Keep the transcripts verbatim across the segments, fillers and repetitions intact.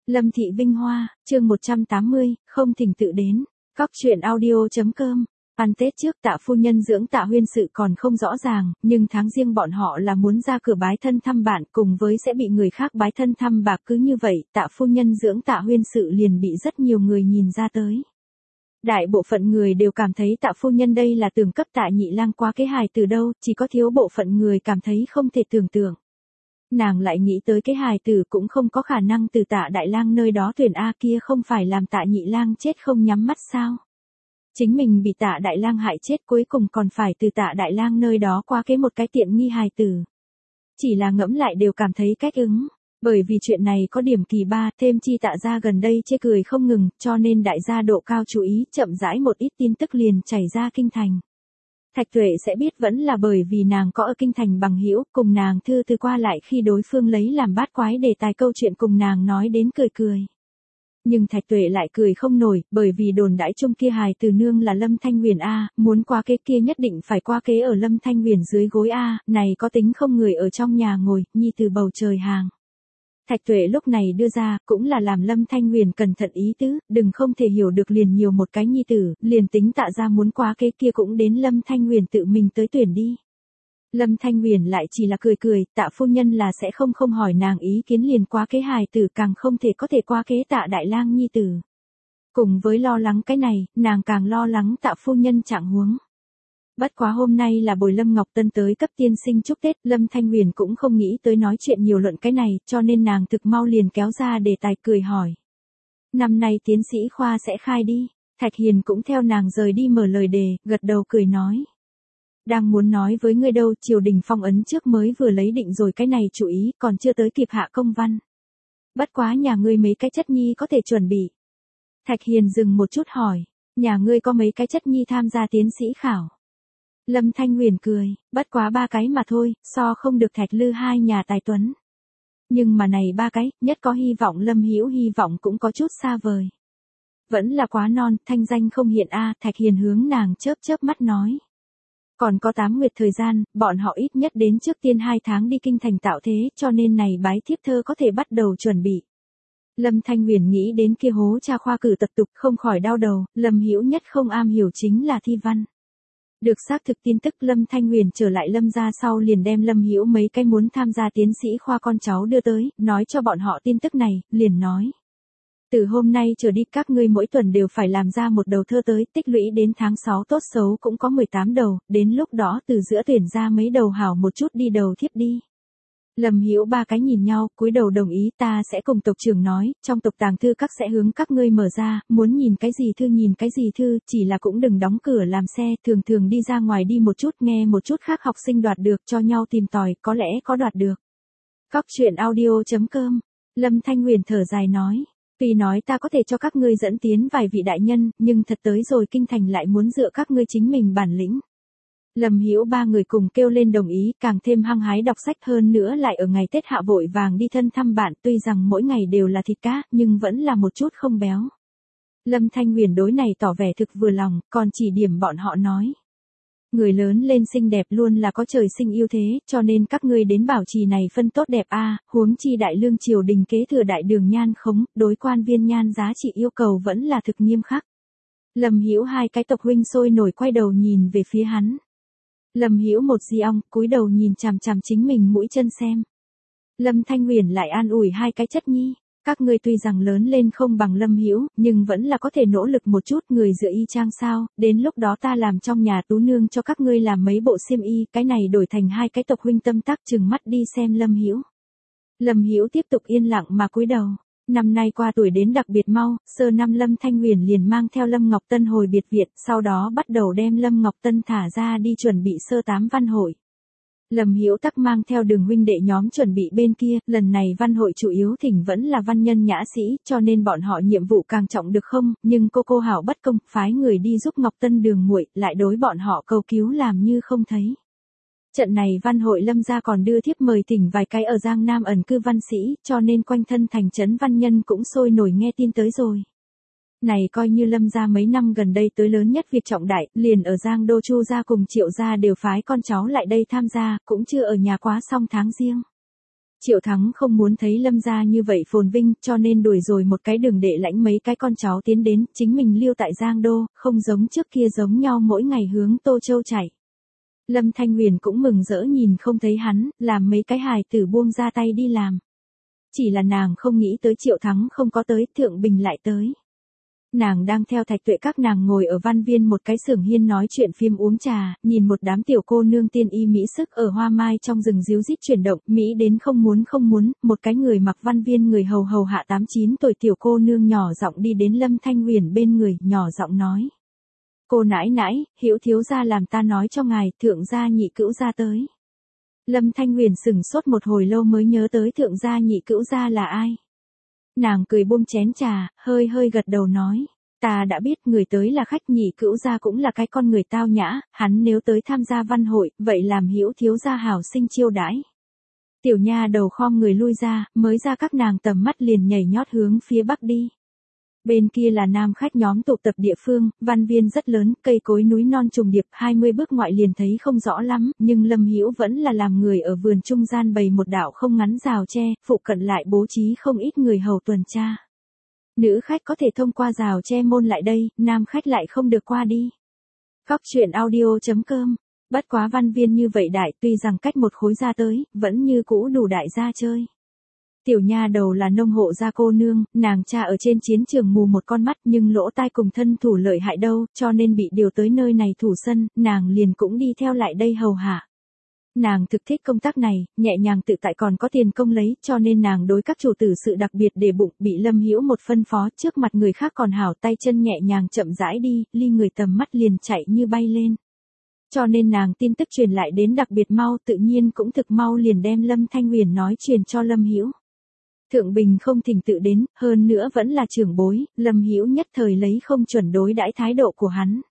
Lâm Thị Vinh Hoa, chương một trăm tám mươi, không thỉnh tự đến. Cóc truyện audio.com. Ăn Tết trước Tạ phu nhân dưỡng Tạ Huyên sự còn không rõ ràng, nhưng tháng riêng bọn họ là muốn ra cửa bái thân thăm bạn, cùng với sẽ bị người khác bái thân thăm bạc, cứ như vậy, Tạ phu nhân dưỡng Tạ Huyên sự liền bị rất nhiều người nhìn ra tới. Đại bộ phận người đều cảm thấy Tạ phu nhân đây là tưởng cấp Tạ nhị lang quá cái hài từ đâu, chỉ có thiếu bộ phận người cảm thấy không thể tưởng tượng. Nàng lại nghĩ tới cái hài tử cũng không có khả năng từ Tạ đại lang nơi đó tuyển a, kia không phải làm Tạ nhị lang chết không nhắm mắt sao? Chính mình bị Tạ đại lang hại chết, cuối cùng còn phải từ Tạ đại lang nơi đó qua cái một cái tiện nghi hài tử. Chỉ là ngẫm lại đều cảm thấy cách ứng, bởi vì chuyện này có điểm kỳ ba, thêm chi Tạ gia gần đây chê cười không ngừng, cho nên đại gia độ cao chú ý, chậm rãi một ít tin tức liền chảy ra kinh thành. Thạch Tuệ sẽ biết vẫn là bởi vì nàng có ở kinh thành bằng hữu, cùng nàng thư từ qua lại khi đối phương lấy làm bát quái đề tài câu chuyện cùng nàng nói đến cười cười. Nhưng Thạch Tuệ lại cười không nổi, bởi vì đồn đãi chung kia hài từ nương là Lâm Thanh Huyền a, muốn qua kế kia nhất định phải qua kế ở Lâm Thanh Huyền dưới gối a, này có tính không người ở trong nhà ngồi, nhi từ bầu trời hàng. Thạch Tuệ lúc này đưa ra, cũng là làm Lâm Thanh Huyền cẩn thận ý tứ, đừng không thể hiểu được liền nhiều một cái nhi tử, liền tính Tạ gia muốn quá kế kia cũng đến Lâm Thanh Huyền tự mình tới tuyển đi. Lâm Thanh Huyền lại chỉ là cười cười, Tạ phu nhân là sẽ không không hỏi nàng ý kiến liền quá kế hài tử, càng không thể có thể qua kế Tạ đại lang nhi tử. Cùng với lo lắng cái này, nàng càng lo lắng Tạ phu nhân trạng huống. Bất quá hôm nay là bồi Lâm Ngọc Tân tới cấp tiên sinh chúc Tết, Lâm Thanh Huyền cũng không nghĩ tới nói chuyện nhiều luận cái này, cho nên nàng thực mau liền kéo ra đề tài cười hỏi. Năm nay tiến sĩ khoa sẽ khai đi, Thạch Hiền cũng theo nàng rời đi mở lời đề, gật đầu cười nói. Đang muốn nói với ngươi đâu, triều đình phong ấn trước mới vừa lấy định rồi cái này chủ ý, còn chưa tới kịp hạ công văn. Bất quá nhà ngươi mấy cái chất nhi có thể chuẩn bị. Thạch Hiền dừng một chút hỏi, nhà ngươi có mấy cái chất nhi tham gia tiến sĩ khảo. Lâm Thanh Huyền cười, bất quá ba cái mà thôi, so không được Thạch Lư hai nhà tài tuấn. Nhưng mà này ba cái, nhất có hy vọng Lâm Hữu hy vọng cũng có chút xa vời. Vẫn là quá non, thanh danh không hiện a, Thạch Hiền hướng nàng chớp chớp mắt nói. Còn có tám nguyệt thời gian, bọn họ ít nhất đến trước tiên hai tháng đi kinh thành tạo thế, cho nên này bái thiếp thơ có thể bắt đầu chuẩn bị. Lâm Thanh Huyền nghĩ đến kia hố cha khoa cử tập tục không khỏi đau đầu, Lâm Hữu nhất không am hiểu chính là thi văn. Được xác thực tin tức Lâm Thanh Huyền trở lại Lâm gia sau liền đem Lâm Hữu mấy cái muốn tham gia tiến sĩ khoa con cháu đưa tới, nói cho bọn họ tin tức này, liền nói. Từ hôm nay trở đi các ngươi mỗi tuần đều phải làm ra một đầu thơ tới, tích lũy đến tháng sáu tốt xấu cũng có mười tám đầu, đến lúc đó từ giữa tuyển ra mấy đầu hảo một chút đi đầu thiếp đi. Lâm Hữu ba cái nhìn nhau, cúi đầu đồng ý, ta sẽ cùng tộc trưởng nói, trong tộc tàng thư các sẽ hướng các ngươi mở ra, muốn nhìn cái gì thư nhìn cái gì thư, chỉ là cũng đừng đóng cửa làm xe, thường thường đi ra ngoài đi một chút, nghe một chút khác học sinh đoạt được, cho nhau tìm tòi, có lẽ có đoạt được. Cóc truyện audio.com. Lâm Thanh Huyền thở dài nói, tuy nói ta có thể cho các ngươi dẫn tiến vài vị đại nhân, nhưng thật tới rồi kinh thành lại muốn dựa các ngươi chính mình bản lĩnh. Lâm Hữu ba người cùng kêu lên đồng ý, càng thêm hăng hái đọc sách hơn nữa lại ở ngày Tết hạ vội vàng đi thân thăm bạn, tuy rằng mỗi ngày đều là thịt cá, nhưng vẫn là một chút không béo. Lâm Thanh Huyền đối này tỏ vẻ thực vừa lòng, còn chỉ điểm bọn họ nói. Người lớn lên xinh đẹp luôn là có trời sinh ưu thế, cho nên các ngươi đến bảo trì này phân tốt đẹp a, huống chi đại lương triều đình kế thừa đại đường nhan khống, đối quan viên nhan giá trị yêu cầu vẫn là thực nghiêm khắc. Lâm Hữu hai cái tộc huynh sôi nổi quay đầu nhìn về phía hắn. Lâm Hữu một di ong, cúi đầu nhìn chằm chằm chính mình mũi chân xem. Lâm Thanh Huyền lại an ủi hai cái chất nhi, các ngươi tuy rằng lớn lên không bằng Lâm Hữu, nhưng vẫn là có thể nỗ lực một chút, người dựa y trang sao, đến lúc đó ta làm trong nhà tú nương cho các ngươi làm mấy bộ xiêm y, cái này đổi thành hai cái tộc huynh tâm tác chừng mắt đi xem Lâm Hữu. Lâm Hữu tiếp tục yên lặng mà cúi đầu. Năm nay qua tuổi đến đặc biệt mau, sơ năm Lâm Thanh Huyền liền mang theo Lâm Ngọc Tân hồi biệt viện, sau đó bắt đầu đem Lâm Ngọc Tân thả ra đi chuẩn bị sơ tám văn hội. Lâm Hữu tắc mang theo Đường huynh đệ nhóm chuẩn bị bên kia, lần này văn hội chủ yếu thỉnh vẫn là văn nhân nhã sĩ, cho nên bọn họ nhiệm vụ càng trọng được không, nhưng cô cô hảo bất công, phái người đi giúp Ngọc Tân Đường muội, lại đối bọn họ cầu cứu làm như không thấy. Trận này văn hội Lâm gia còn đưa thiếp mời thỉnh vài cái ở Giang Nam ẩn cư văn sĩ, cho nên quanh thân thành trấn văn nhân cũng sôi nổi nghe tin tới rồi. Này coi như Lâm gia mấy năm gần đây tới lớn nhất việc trọng đại, liền ở Giang Đô Chu gia cùng Triệu gia đều phái con cháu lại đây tham gia, cũng chưa ở nhà quá xong tháng riêng. Triệu Thắng không muốn thấy Lâm gia như vậy phồn vinh, cho nên đuổi rồi một cái đường đệ lãnh mấy cái con cháu tiến đến, chính mình lưu tại Giang Đô, không giống trước kia giống nhau mỗi ngày hướng Tô Châu chạy. Lâm Thanh Huyền cũng mừng rỡ nhìn không thấy hắn, làm mấy cái hài tử buông ra tay đi làm. Chỉ là nàng không nghĩ tới Triệu Thắng không có tới, Thượng Bình lại tới. Nàng đang theo Thạch Tuệ các nàng ngồi ở văn viên một cái xưởng hiên nói chuyện phim uống trà, nhìn một đám tiểu cô nương tiên y mỹ sức ở hoa mai trong rừng ríu rít chuyển động, mỹ đến không muốn không muốn, một cái người mặc văn viên người hầu hầu hạ tám chín tuổi tiểu cô nương nhỏ giọng đi đến Lâm Thanh Huyền bên người, nhỏ giọng nói. Cô nãi nãi, Hữu thiếu gia làm ta nói cho ngài, thượng gia nhị cữu gia tới. Lâm Thanh Huyền sững sốt một hồi lâu mới nhớ tới thượng gia nhị cữu gia là ai. Nàng cười buông chén trà, hơi hơi gật đầu nói, ta đã biết người tới là khách, nhị cữu gia cũng là cái con người tao nhã, hắn nếu tới tham gia văn hội, vậy làm Hữu thiếu gia hảo sinh chiêu đãi. Tiểu nha đầu khom người lui ra, mới ra các nàng tầm mắt liền nhảy nhót hướng phía bắc đi. Bên kia là nam khách nhóm tụ tập địa phương, văn viên rất lớn, cây cối núi non trùng điệp, hai mươi bước ngoại liền thấy không rõ lắm, nhưng Lâm Hữu vẫn là làm người ở vườn trung gian bày một đạo không ngắn rào tre, phụ cận lại bố trí không ít người hầu tuần tra. Nữ khách có thể thông qua rào tre môn lại đây, nam khách lại không được qua đi. Góc truyện audio chấm com. Bất quá văn viên như vậy đại, tuy rằng cách một khối ra tới, vẫn như cũ đủ đại gia chơi. Tiểu nha đầu là nông hộ gia cô nương, nàng cha ở trên chiến trường mù một con mắt nhưng lỗ tai cùng thân thủ lợi hại đâu, cho nên bị điều tới nơi này thủ sân, nàng liền cũng đi theo lại đây hầu hạ. Nàng thực thích công tác này, nhẹ nhàng tự tại còn có tiền công lấy, cho nên nàng đối các chủ tử sự đặc biệt để bụng, bị Lâm Hữu một phân phó trước mặt người khác còn hảo, tay chân nhẹ nhàng chậm rãi đi, ly người tầm mắt liền chạy như bay lên. Cho nên nàng tin tức truyền lại đến đặc biệt mau, tự nhiên cũng thực mau liền đem Lâm Thanh Huyền nói truyền cho Lâm Hữu. Thượng Bình không thỉnh tự đến, hơn nữa vẫn là trưởng bối, Lâm Hữu nhất thời lấy không chuẩn đối đãi thái độ của hắn.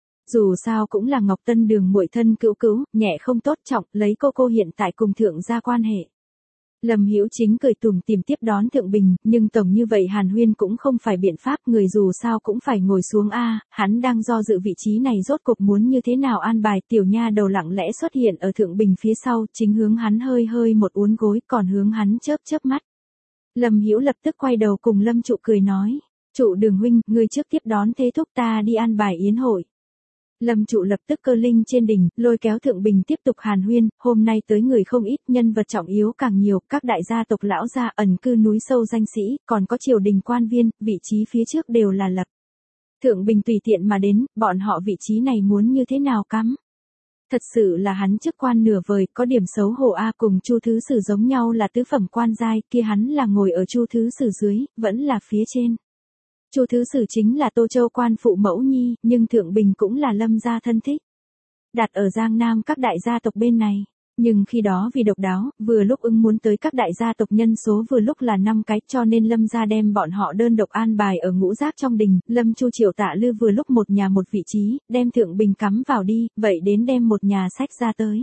Dù sao cũng là Ngọc Tân Đường muội thân cữu cữu, nhẹ không tốt trọng, lấy cô cô hiện tại cùng thượng gia quan hệ. Lâm Hữu chính cười tủm tỉm tiếp đón Thượng Bình, nhưng tổng như vậy Hàn Huyên cũng không phải biện pháp, người dù sao cũng phải ngồi xuống a, hắn đang do dự vị trí này rốt cuộc muốn như thế nào an bài, tiểu nha đầu lặng lẽ xuất hiện ở Thượng Bình phía sau, chính hướng hắn hơi hơi một uốn gối, còn hướng hắn chớp chớp mắt. Lâm Hữu lập tức quay đầu cùng Lâm Trụ cười nói, Trụ Đường huynh, ngươi trước tiếp đón thế thúc ta đi an bài yến hội. Lâm Trụ lập tức cơ linh trên đỉnh, lôi kéo Thượng Bình tiếp tục hàn huyên, hôm nay tới người không ít, nhân vật trọng yếu càng nhiều, các đại gia tộc lão gia ẩn cư núi sâu danh sĩ, còn có triều đình quan viên, vị trí phía trước đều là lập. Thượng Bình tùy tiện mà đến, bọn họ vị trí này muốn như thế nào cắm. Thật sự là hắn chức quan nửa vời, có điểm xấu hổ a, cùng Chu Thứ Sử giống nhau là tứ phẩm quan giai, kia hắn là ngồi ở Chu Thứ Sử dưới, vẫn là phía trên. Chu Thứ Sử chính là Tô Châu quan phụ mẫu nhi, nhưng Thượng Bình cũng là Lâm gia thân thích. Đặt ở Giang Nam các đại gia tộc bên này, nhưng khi đó vì độc đáo, vừa lúc ưng muốn tới các đại gia tộc nhân số vừa lúc là năm cái, cho nên Lâm gia đem bọn họ đơn độc an bài ở ngũ giác trong đình, Lâm Chu Triệu Tạ Lư vừa lúc một nhà một vị trí, đem Thượng Bình cắm vào đi, vậy đến đem một nhà sách ra tới.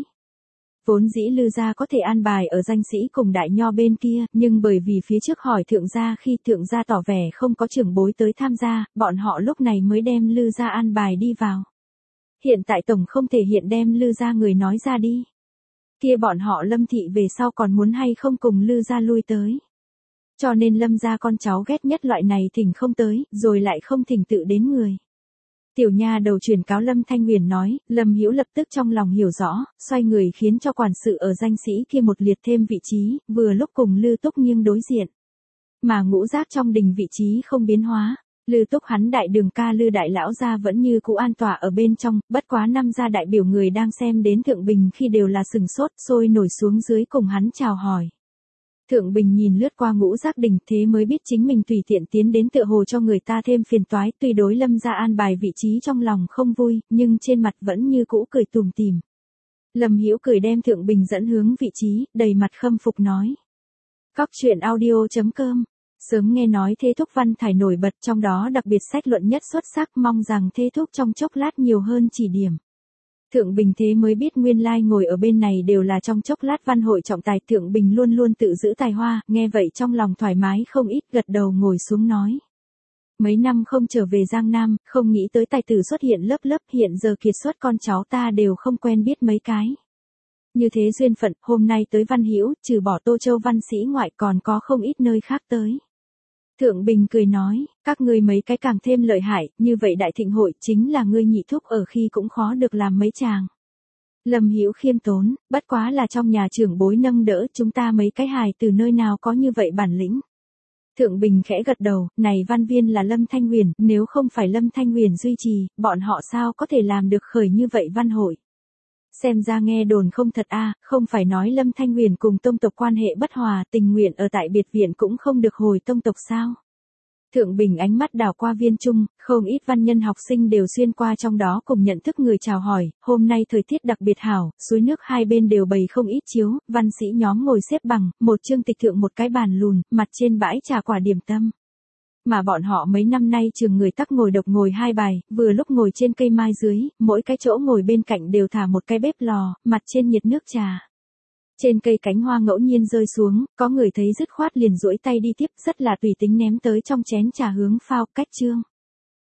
Vốn dĩ Lư gia có thể an bài ở danh sĩ cùng đại nho bên kia, nhưng bởi vì phía trước hỏi thượng gia khi thượng gia tỏ vẻ không có trưởng bối tới tham gia, bọn họ lúc này mới đem Lư gia an bài đi vào. Hiện tại tổng không thể hiện đem Lư gia người nói ra đi. Kia bọn họ Lâm thị về sau còn muốn hay không cùng Lư gia lui tới. Cho nên Lâm gia con cháu ghét nhất loại này thỉnh không tới, rồi lại không thỉnh tự đến người. Tiểu nha đầu truyền cáo Lâm Thanh Huyền nói, Lâm Hữu lập tức trong lòng hiểu rõ, xoay người khiến cho quản sự ở danh sĩ kia một liệt thêm vị trí, vừa lúc cùng Lư Túc nghiêng đối diện. Mà ngũ giác trong đình vị trí không biến hóa, Lư Túc hắn đại đường ca Lư đại lão gia vẫn như cũ an tọa ở bên trong, bất quá năm gia đại biểu người đang xem đến Thượng Bình khi đều là sừng sốt, sôi nổi xuống dưới cùng hắn chào hỏi. Thượng Bình nhìn lướt qua ngũ giác đình, thế mới biết chính mình tùy tiện tiến đến tựa hồ cho người ta thêm phiền toái, tuy đối Lâm gia an bài vị trí trong lòng không vui, nhưng trên mặt vẫn như cũ cười tủm tỉm. Lâm Hữu cười đem Thượng Bình dẫn hướng vị trí, đầy mặt khâm phục nói. Góc truyện audio chấm com. Sớm nghe nói Thế Thúc văn thải nổi bật, trong đó đặc biệt sách luận nhất xuất sắc, mong rằng Thế Thúc trong chốc lát nhiều hơn chỉ điểm. Thượng Bình thế mới biết nguyên lai ngồi ở bên này đều là trong chốc lát văn hội trọng tài, Thượng Bình luôn luôn tự giữ tài hoa, nghe vậy trong lòng thoải mái không ít, gật đầu ngồi xuống nói. Mấy năm không trở về Giang Nam, không nghĩ tới tài tử xuất hiện lớp lớp, hiện giờ kiệt xuất con cháu ta đều không quen biết mấy cái. Như thế duyên phận, hôm nay tới Văn Hữu, trừ bỏ Tô Châu văn sĩ ngoại còn có không ít nơi khác tới. Thượng Bình cười nói, các ngươi mấy cái càng thêm lợi hại, như vậy đại thịnh hội chính là ngươi nhị thúc ở khi cũng khó được làm mấy chàng. Lâm Hữu khiêm tốn, bất quá là trong nhà trưởng bối nâng đỡ chúng ta mấy cái hài từ nơi nào có như vậy bản lĩnh. Thượng Bình khẽ gật đầu, này văn viên là Lâm Thanh Huyền, nếu không phải Lâm Thanh Huyền duy trì, bọn họ sao có thể làm được khởi như vậy văn hội. Xem ra nghe đồn không thật a, không phải nói Lâm Thanh Huyền cùng tông tộc quan hệ bất hòa, tình nguyện ở tại biệt viện cũng không được hồi tông tộc sao. Thượng Bình ánh mắt đảo qua viên trung, không ít văn nhân học sinh đều xuyên qua trong đó cùng nhận thức người chào hỏi, hôm nay thời tiết đặc biệt hảo, suối nước hai bên đều bày không ít chiếu, văn sĩ nhóm ngồi xếp bằng, một chương tịch thượng một cái bàn lùn, mặt trên bãi trà quả điểm tâm. Mà bọn họ mấy năm nay trường người tắc ngồi độc ngồi hai bài, vừa lúc ngồi trên cây mai dưới, mỗi cái chỗ ngồi bên cạnh đều thả một cái bếp lò, mặt trên nhiệt nước trà. Trên cây cánh hoa ngẫu nhiên rơi xuống, có người thấy dứt khoát liền duỗi tay đi tiếp, rất là tùy tính ném tới trong chén trà hướng phao, cách trương.